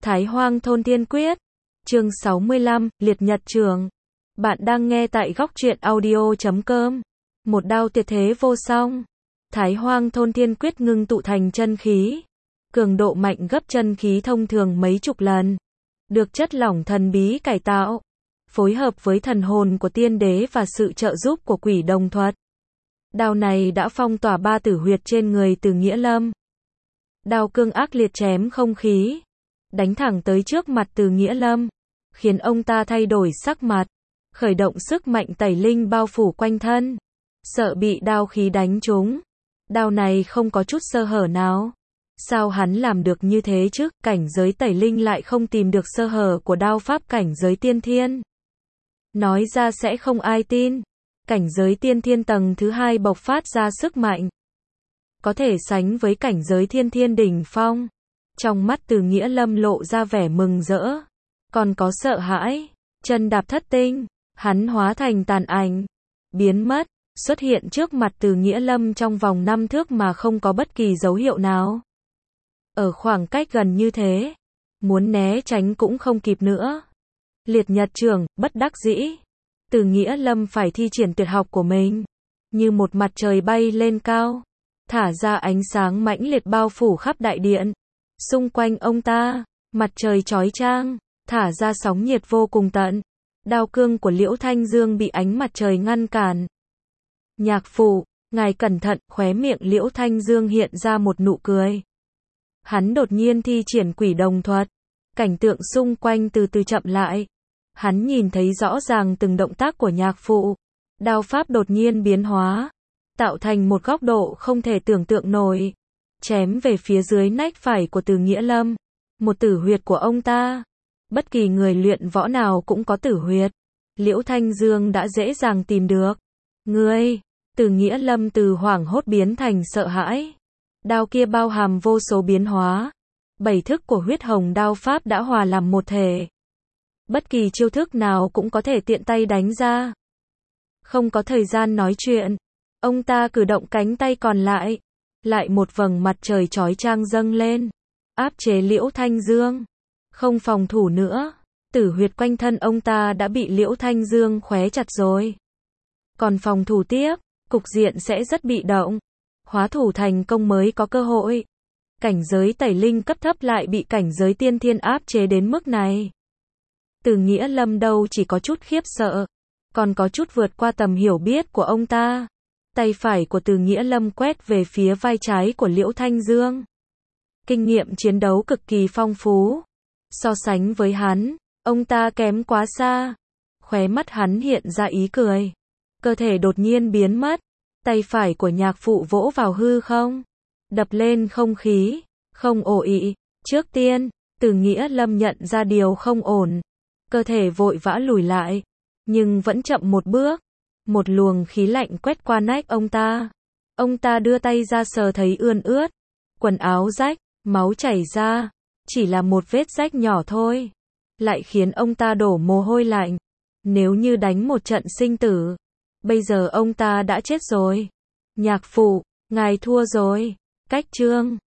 Thái Hoang Thôn Thiên Quyết, chương 65, Liệt Nhật Trường. Bạn đang nghe tại góc truyện audio.com. Một đao tuyệt thế vô song. Thái Hoang Thôn Thiên Quyết ngưng tụ thành chân khí. Cường độ mạnh gấp chân khí thông thường mấy chục lần. Được chất lỏng thần bí cải tạo. Phối hợp với thần hồn của tiên đế và sự trợ giúp của quỷ đồng thuật. Đao này đã phong tỏa 3 tử huyệt trên người Từ Nghĩa Lâm. Đao cương ác liệt chém không khí. Đánh thẳng tới trước mặt Từ Nghĩa Lâm. Khiến ông ta thay đổi sắc mặt. Khởi động sức mạnh tẩy linh bao phủ quanh thân. Sợ bị đao khí đánh trúng. Đao này không có chút sơ hở nào. Sao hắn làm được như thế chứ? Cảnh giới tẩy linh lại không tìm được sơ hở của đao pháp cảnh giới tiên thiên. Nói ra sẽ không ai tin. Cảnh giới tiên thiên tầng thứ 2 bộc phát ra sức mạnh. Có thể sánh với cảnh giới thiên thiên đỉnh phong. Trong mắt Từ Nghĩa Lâm lộ ra vẻ mừng rỡ. Còn có sợ hãi. Chân đạp thất tinh. Hắn hóa thành tàn ảnh. Biến mất. Xuất hiện trước mặt Từ Nghĩa Lâm trong vòng 5 thước mà không có bất kỳ dấu hiệu nào. Ở khoảng cách gần như thế. Muốn né tránh cũng không kịp nữa. Liệt Nhật Trường, bất đắc dĩ. Từ Nghĩa Lâm phải thi triển tuyệt học của mình. Như một mặt trời bay lên cao. Thả ra ánh sáng mãnh liệt bao phủ khắp đại điện. Xung quanh ông ta, mặt trời chói chang, thả ra sóng nhiệt vô cùng tận. Đao cương của Liễu Thanh Dương bị ánh mặt trời ngăn cản. Nhạc phụ, ngài cẩn thận, khóe miệng Liễu Thanh Dương hiện ra một nụ cười. Hắn đột nhiên thi triển quỷ đồng thuật. Cảnh tượng xung quanh từ từ chậm lại. Hắn nhìn thấy rõ ràng từng động tác của nhạc phụ. Đao pháp đột nhiên biến hóa. Tạo thành một góc độ không thể tưởng tượng nổi. Chém về phía dưới nách phải của Từ Nghĩa Lâm. Một tử huyệt của ông ta. Bất kỳ người luyện võ nào cũng có tử huyệt. Liễu Thanh Dương đã dễ dàng tìm được. Ngươi, Từ Nghĩa Lâm từ hoảng hốt biến thành sợ hãi. Đao kia bao hàm vô số biến hóa. 7 thức của huyết hồng đao pháp đã hòa làm một thể. Bất kỳ chiêu thức nào cũng có thể tiện tay đánh ra. Không có thời gian nói chuyện. Ông ta cử động cánh tay còn lại. Lại một vầng mặt trời chói chang dâng lên. Áp chế Liễu Thanh Dương. Không phòng thủ nữa. Tử huyệt quanh thân ông ta đã bị Liễu Thanh Dương khóe chặt rồi. Còn phòng thủ tiếp, cục diện sẽ rất bị động. Hóa thủ thành công mới có cơ hội. Cảnh giới tẩy linh cấp thấp lại bị cảnh giới tiên thiên áp chế đến mức này. Từ Nghĩa Lâm đâu chỉ có chút khiếp sợ. Còn có chút vượt qua tầm hiểu biết của ông ta. Tay phải của Từ Nghĩa Lâm quét về phía vai trái của Liễu Thanh Dương. Kinh nghiệm chiến đấu cực kỳ phong phú. So sánh với hắn, ông ta kém quá xa. Khóe mắt hắn hiện ra ý cười. Cơ thể đột nhiên biến mất. Tay phải của nhạc phụ vỗ vào hư không. Đập lên không khí. Không ồ ị. Trước tiên, Từ Nghĩa Lâm nhận ra điều không ổn. Cơ thể vội vã lùi lại. Nhưng vẫn chậm một bước. Một luồng khí lạnh quét qua nách ông ta. Ông ta đưa tay ra sờ thấy ươn ướt. Quần áo rách, máu chảy ra. Chỉ là một vết rách nhỏ thôi. Lại khiến ông ta đổ mồ hôi lạnh. Nếu như đánh một trận sinh tử. Bây giờ ông ta đã chết rồi. Nhạc phụ, ngài thua rồi. Cách chương